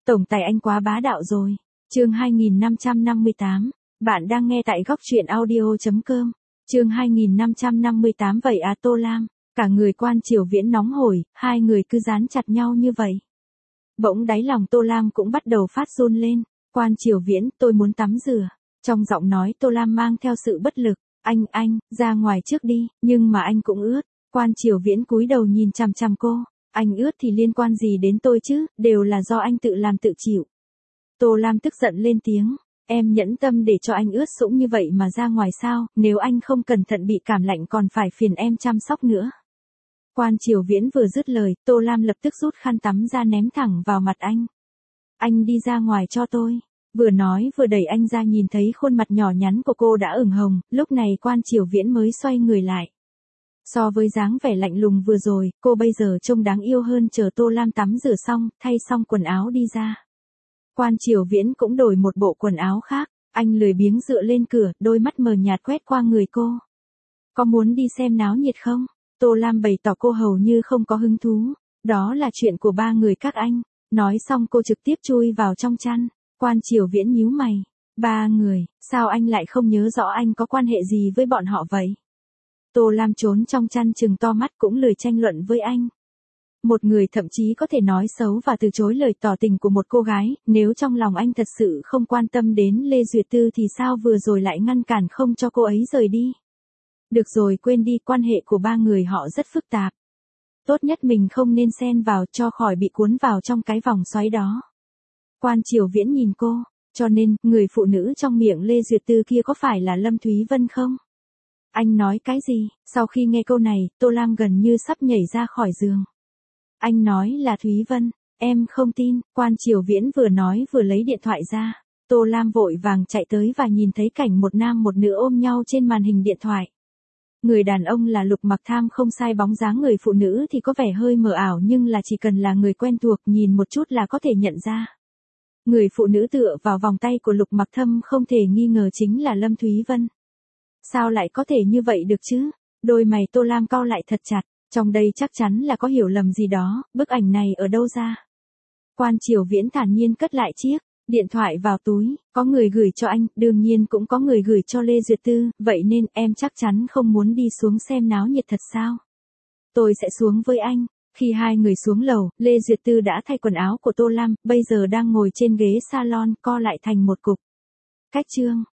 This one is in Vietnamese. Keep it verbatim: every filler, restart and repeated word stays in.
Tổng tài anh quá bá đạo rồi. Chương hai nghìn năm trăm năm mươi tám. Bạn đang nghe tại góc truyện audio chấm com. Chương hai nghìn năm trăm năm mươi tám. Vậy à Tô Lam, cả người Quan Triều Viễn nóng hổi, hai người cứ dán chặt nhau như vậy. Bỗng đáy lòng Tô Lam cũng bắt đầu phát run lên. Quan Triều Viễn, tôi muốn tắm rửa. Trong giọng nói Tô Lam mang theo sự bất lực. Anh, anh, ra ngoài trước đi, nhưng mà anh cũng ướt. Quan Triều Viễn cúi đầu nhìn chằm chằm cô. Anh ướt thì liên quan gì đến tôi chứ, đều là do anh tự làm tự chịu. Tô Lam tức giận lên tiếng. Em nhẫn tâm để cho anh ướt sũng như vậy mà ra ngoài sao, nếu anh không cẩn thận bị cảm lạnh còn phải phiền em chăm sóc nữa. Quan Triều Viễn vừa dứt lời, Tô Lam lập tức rút khăn tắm ra ném thẳng vào mặt anh. Anh đi ra ngoài cho tôi. Vừa nói vừa đẩy anh ra, nhìn thấy khuôn mặt nhỏ nhắn của cô đã ửng hồng, lúc này Quan Triều Viễn mới xoay người lại. So với dáng vẻ lạnh lùng vừa rồi, cô bây giờ trông đáng yêu hơn. Chờ Tô Lam tắm rửa xong, thay xong quần áo đi ra. Quan Triều Viễn cũng đổi một bộ quần áo khác, anh lười biếng dựa lên cửa, đôi mắt mờ nhạt quét qua người cô. Có muốn đi xem náo nhiệt không? Tô Lam bày tỏ cô hầu như không có hứng thú, đó là chuyện của ba người các anh. Nói xong cô trực tiếp chui vào trong chăn. Quan Triều Viễn nhíu mày. Ba người, sao anh lại không nhớ rõ anh có quan hệ gì với bọn họ vậy? Tô Lam trốn trong chăn trừng to mắt cũng lười tranh luận với anh. Một người thậm chí có thể nói xấu và từ chối lời tỏ tình của một cô gái, nếu trong lòng anh thật sự không quan tâm đến Lê Duyệt Tư thì sao vừa rồi lại ngăn cản không cho cô ấy rời đi? Được rồi, quên đi, quan hệ của ba người họ rất phức tạp. Tốt nhất mình không nên xen vào cho khỏi bị cuốn vào trong cái vòng xoáy đó. Quan Triều Viễn nhìn cô, cho nên, người phụ nữ trong miệng Lê Duyệt Tư kia có phải là Lâm Thúy Vân không? Anh nói cái gì? Sau khi nghe câu này, Tô Lam gần như sắp nhảy ra khỏi giường. Anh nói là Thúy Vân, em không tin. Quan Triều Viễn vừa nói vừa lấy điện thoại ra. Tô Lam vội vàng chạy tới và nhìn thấy cảnh một nam một nữ ôm nhau trên màn hình điện thoại. Người đàn ông là Lục Mặc Tham không sai, bóng dáng người phụ nữ thì có vẻ hơi mờ ảo, nhưng là chỉ cần là người quen thuộc nhìn một chút là có thể nhận ra. Người phụ nữ tựa vào vòng tay của Lục Mặc Thâm không thể nghi ngờ chính là Lâm Thúy Vân. Sao lại có thể như vậy được chứ? Đôi mày Tô Lam cau lại thật chặt, trong đây chắc chắn là có hiểu lầm gì đó, bức ảnh này ở đâu ra? Quan Triều Viễn thản nhiên cất lại chiếc điện thoại vào túi, có người gửi cho anh, đương nhiên cũng có người gửi cho Lê Duyệt Tư, vậy nên em chắc chắn không muốn đi xuống xem náo nhiệt thật sao? Tôi sẽ xuống với anh. Khi hai người xuống lầu, Lê Duyệt Tư đã thay quần áo của Tô Lam, bây giờ đang ngồi trên ghế salon co lại thành một cục. Cách chương